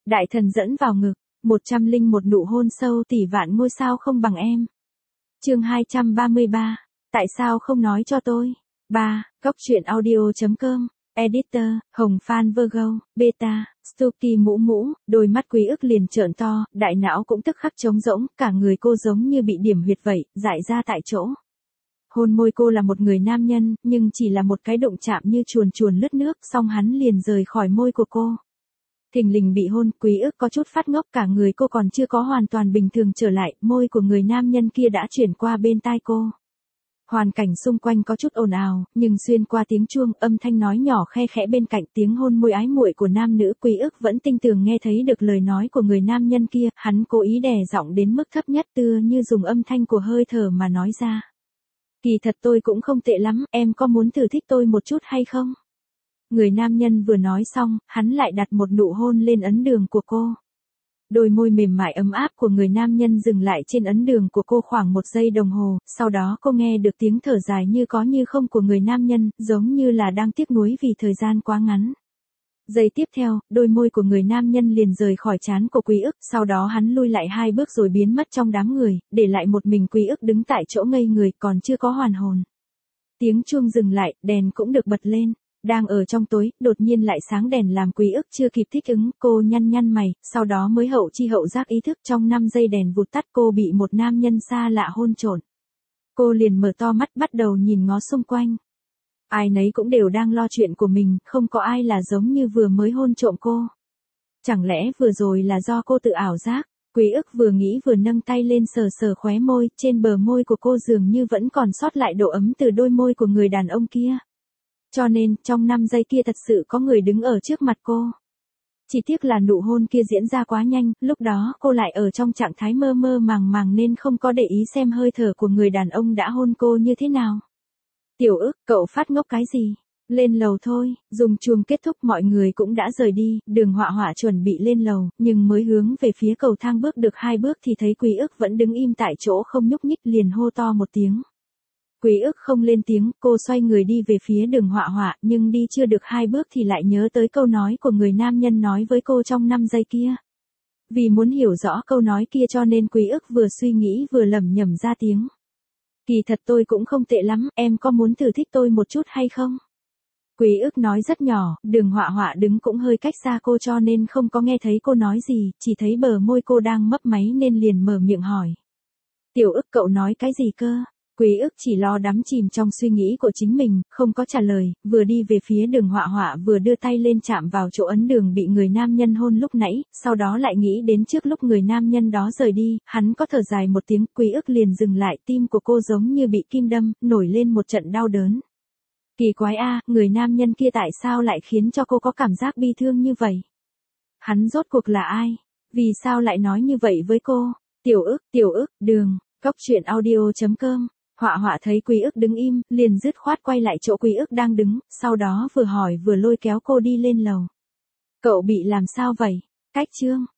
Đại thần dẫn vào ngực, 101 nụ hôn sâu tỷ vạn ngôi sao không bằng em. Chương 233, tại sao không nói cho tôi? 3. Góc truyện audio.com. Editor, Hồng Phan Virgo, Beta, Stucky mũ mũ, đôi mắt Quý Ức liền trợn to, đại não cũng tức khắc trống rỗng, cả người cô giống như bị điểm huyệt vậy, dại ra tại chỗ. Hôn môi cô là một người nam nhân, nhưng chỉ là một cái động chạm như chuồn chuồn lướt nước, xong hắn liền rời khỏi môi của cô. Thình lình bị hôn, Quý Ức có chút phát ngốc, cả người cô còn chưa có hoàn toàn bình thường trở lại, môi của người nam nhân kia đã chuyển qua bên tai cô. Hoàn cảnh xung quanh có chút ồn ào, nhưng xuyên qua tiếng chuông, âm thanh nói nhỏ khe khẽ bên cạnh tiếng hôn môi ái muội của nam nữ, Quý Ức vẫn tinh tường nghe thấy được lời nói của người nam nhân kia, hắn cố ý đè giọng đến mức thấp nhất tựa như dùng âm thanh của hơi thở mà nói ra. Kỳ thật tôi cũng không tệ lắm, em có muốn thử thích tôi một chút hay không? Người nam nhân vừa nói xong, hắn lại đặt một nụ hôn lên ấn đường của cô. Đôi môi mềm mại ấm áp của người nam nhân dừng lại trên ấn đường của cô khoảng 1 giây đồng hồ, sau đó cô nghe được tiếng thở dài như có như không của người nam nhân, giống như là đang tiếc nuối vì thời gian quá ngắn. Giây tiếp theo, đôi môi của người nam nhân liền rời khỏi trán của Quý Ức, sau đó hắn lui lại 2 bước rồi biến mất trong đám người, để lại một mình Quý Ức đứng tại chỗ ngây người, còn chưa có hoàn hồn. Tiếng chuông dừng lại, đèn cũng được bật lên. Đang ở trong tối, đột nhiên lại sáng đèn làm Quý Ức chưa kịp thích ứng, cô nhăn nhăn mày, sau đó mới hậu chi hậu giác ý thức trong 5 giây đèn vụt tắt cô bị một nam nhân xa lạ hôn trộn. Cô liền mở to mắt bắt đầu nhìn ngó xung quanh. Ai nấy cũng đều đang lo chuyện của mình, không có ai là giống như vừa mới hôn trộm cô. Chẳng lẽ vừa rồi là do cô tự ảo giác? Quý Ức vừa nghĩ vừa nâng tay lên sờ sờ khóe môi, trên bờ môi của cô dường như vẫn còn sót lại độ ấm từ đôi môi của người đàn ông kia. Cho nên, trong 5 giây kia thật sự có người đứng ở trước mặt cô. Chỉ tiếc là nụ hôn kia diễn ra quá nhanh, lúc đó cô lại ở trong trạng thái mơ mơ màng màng nên không có để ý xem hơi thở của người đàn ông đã hôn cô như thế nào. Tiểu Ức, cậu phát ngốc cái gì? Lên lầu thôi, dùng chuông kết thúc mọi người cũng đã rời đi, Đường Họa Họa chuẩn bị lên lầu, nhưng mới hướng về phía cầu thang bước được 2 bước thì thấy Quý Ức vẫn đứng im tại chỗ không nhúc nhích, liền hô to một tiếng. Quý Ức không lên tiếng, cô xoay người đi về phía Đường Họa Họa, nhưng đi chưa được 2 bước thì lại nhớ tới câu nói của người nam nhân nói với cô trong 5 giây kia. Vì muốn hiểu rõ câu nói kia cho nên Quý Ức vừa suy nghĩ vừa lẩm nhẩm ra tiếng. Kỳ thật tôi cũng không tệ lắm, em có muốn thử thích tôi một chút hay không? Quý Ức nói rất nhỏ, Đường Họa Họa đứng cũng hơi cách xa cô cho nên không có nghe thấy cô nói gì, chỉ thấy bờ môi cô đang mấp máy nên liền mở miệng hỏi. Tiểu Ức, cậu nói cái gì cơ? Quý Ức chỉ lo đắm chìm trong suy nghĩ của chính mình, không có trả lời, vừa đi về phía Đường Họa Họa vừa đưa tay lên chạm vào chỗ ấn đường bị người nam nhân hôn lúc nãy, sau đó lại nghĩ đến trước lúc người nam nhân đó rời đi, hắn có thở dài một tiếng, Quý Ức liền dừng lại, tim của cô giống như bị kim đâm, nổi lên một trận đau đớn. Kỳ quái a, người nam nhân kia tại sao lại khiến cho cô có cảm giác bi thương như vậy? Hắn rốt cuộc là ai? Vì sao lại nói như vậy với cô? Tiểu Ức, Đường, góc truyện audio.com. Họa Họa thấy Quý Ức đứng im, liền dứt khoát quay lại chỗ Quý Ức đang đứng, sau đó vừa hỏi vừa lôi kéo cô đi lên lầu. Cậu bị làm sao vậy? Cách chương.